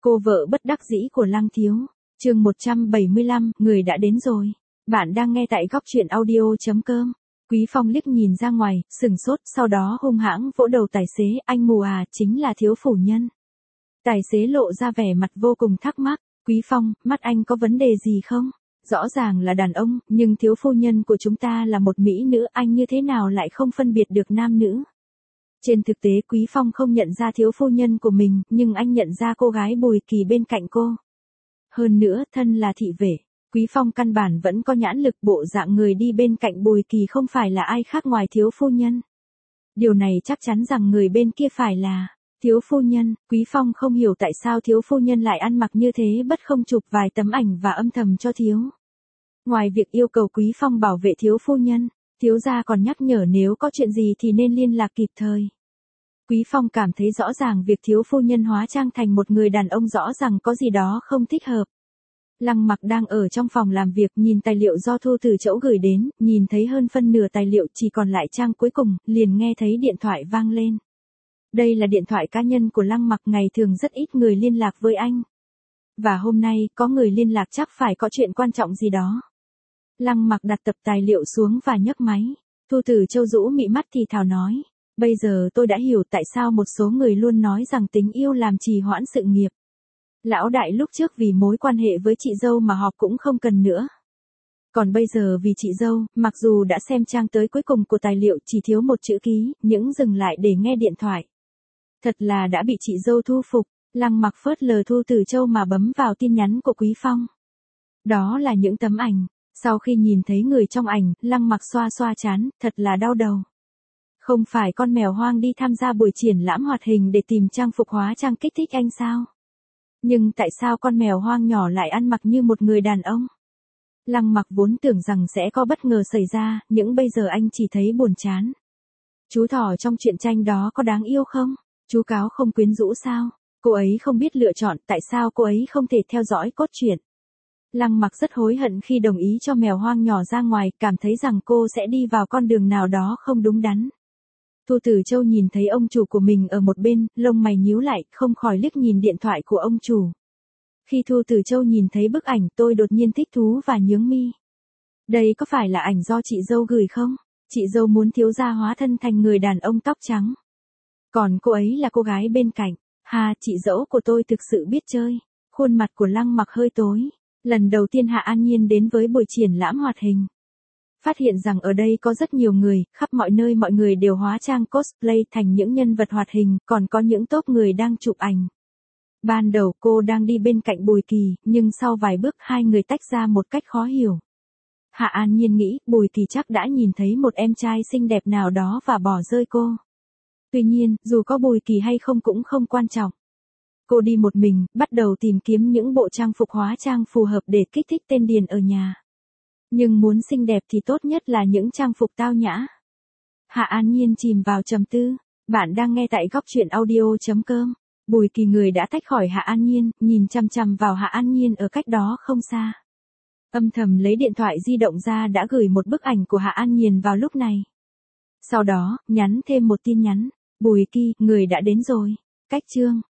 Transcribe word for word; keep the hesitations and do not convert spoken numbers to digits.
Cô vợ bất đắc dĩ của Lăng Thiếu. Chương một trăm bảy mươi lăm, người đã đến rồi. Bạn đang nghe tại góc truyện audio.com. Quý Phong liếc nhìn ra ngoài, sừng sốt, sau đó hung hãng vỗ đầu tài xế, anh mù à, chính là thiếu phủ nhân. Tài xế lộ ra vẻ mặt vô cùng thắc mắc, Quý Phong, mắt anh có vấn đề gì không? Rõ ràng là đàn ông, nhưng thiếu phu nhân của chúng ta là một mỹ nữ, anh như thế nào lại không phân biệt được nam nữ? Trên thực tế Quý Phong không nhận ra thiếu phu nhân của mình, nhưng anh nhận ra cô gái Bùi Kỳ bên cạnh cô. Hơn nữa, thân là thị vệ, Quý Phong căn bản vẫn có nhãn lực, bộ dạng người đi bên cạnh Bùi Kỳ không phải là ai khác ngoài thiếu phu nhân. Điều này chắc chắn rằng người bên kia phải là thiếu phu nhân. Quý Phong không hiểu tại sao thiếu phu nhân lại ăn mặc như thế, bất không chụp vài tấm ảnh và âm thầm cho thiếu. Ngoài việc yêu cầu Quý Phong bảo vệ thiếu phu nhân, thiếu gia còn nhắc nhở nếu có chuyện gì thì nên liên lạc kịp thời. Quý Phong cảm thấy rõ ràng việc thiếu phu nhân hóa trang thành một người đàn ông rõ ràng có gì đó không thích hợp. Lăng Mặc đang ở trong phòng làm việc nhìn tài liệu do Thu Từ Chẫu gửi đến, nhìn thấy hơn phân nửa tài liệu chỉ còn lại trang cuối cùng, liền nghe thấy điện thoại vang lên. Đây là điện thoại cá nhân của Lăng Mặc, ngày thường rất ít người liên lạc với anh. Và hôm nay, có người liên lạc chắc phải có chuyện quan trọng gì đó. Lăng Mặc đặt tập tài liệu xuống và nhấc máy. Thu Từ Chẫu rũ mị mắt thì thào nói. Bây giờ tôi đã hiểu tại sao một số người luôn nói rằng tình yêu làm trì hoãn sự nghiệp. Lão đại lúc trước vì mối quan hệ với chị dâu mà họp cũng không cần nữa. Còn bây giờ vì chị dâu, mặc dù đã xem trang tới cuối cùng của tài liệu chỉ thiếu một chữ ký, những dừng lại để nghe điện thoại. Thật là đã bị chị dâu thu phục. Lăng Mặc phớt lờ Thu Từ Chẫu mà bấm vào tin nhắn của Quý Phong. Đó là những tấm ảnh. Sau khi nhìn thấy người trong ảnh, Lăng Mặc xoa xoa trán, thật là đau đầu. Không phải con mèo hoang đi tham gia buổi triển lãm hoạt hình để tìm trang phục hóa trang kích thích anh sao? Nhưng tại sao con mèo hoang nhỏ lại ăn mặc như một người đàn ông? Lăng Mặc vốn tưởng rằng sẽ có bất ngờ xảy ra, nhưng bây giờ anh chỉ thấy buồn chán. Chú thỏ trong truyện tranh đó có đáng yêu không? Chú cáo không quyến rũ sao? Cô ấy không biết lựa chọn, tại sao cô ấy không thể theo dõi cốt truyện? Lăng Mặc rất hối hận khi đồng ý cho mèo hoang nhỏ ra ngoài, cảm thấy rằng cô sẽ đi vào con đường nào đó không đúng đắn. Thu Từ Chẫu nhìn thấy ông chủ của mình ở một bên, lông mày nhíu lại, không khỏi liếc nhìn điện thoại của ông chủ. Khi Thu Từ Chẫu nhìn thấy bức ảnh, tôi đột nhiên thích thú và nhướng mi. Đây có phải là ảnh do chị dâu gửi không? Chị dâu muốn thiếu gia hóa thân thành người đàn ông tóc trắng. Còn cô ấy là cô gái bên cạnh. Ha, chị dẫu của tôi thực sự biết chơi. Khuôn mặt của Lăng Mặc hơi tối. Lần đầu tiên Hạ An Nhiên đến với buổi triển lãm hoạt hình. Phát hiện rằng ở đây có rất nhiều người, khắp mọi nơi mọi người đều hóa trang cosplay thành những nhân vật hoạt hình, còn có những tốp người đang chụp ảnh. Ban đầu cô đang đi bên cạnh Bùi Kỳ, nhưng sau vài bước hai người tách ra một cách khó hiểu. Hạ An Nhiên nghĩ Bùi Kỳ chắc đã nhìn thấy một em trai xinh đẹp nào đó và bỏ rơi cô. Tuy nhiên, dù có Bùi Kỳ hay không cũng không quan trọng. Cô đi một mình, bắt đầu tìm kiếm những bộ trang phục hóa trang phù hợp để kích thích tên điền ở nhà. Nhưng muốn xinh đẹp thì tốt nhất là những trang phục tao nhã. Hạ An Nhiên chìm vào trầm tư. Bạn đang nghe tại góc truyện audio.com. Bùi Kỳ người đã tách khỏi Hạ An Nhiên, nhìn chằm chằm vào Hạ An Nhiên ở cách đó không xa. Âm thầm lấy điện thoại di động ra đã gửi một bức ảnh của Hạ An Nhiên vào lúc này. Sau đó, nhắn thêm một tin nhắn. Bùi Kỳ, người đã đến rồi. Cách chương.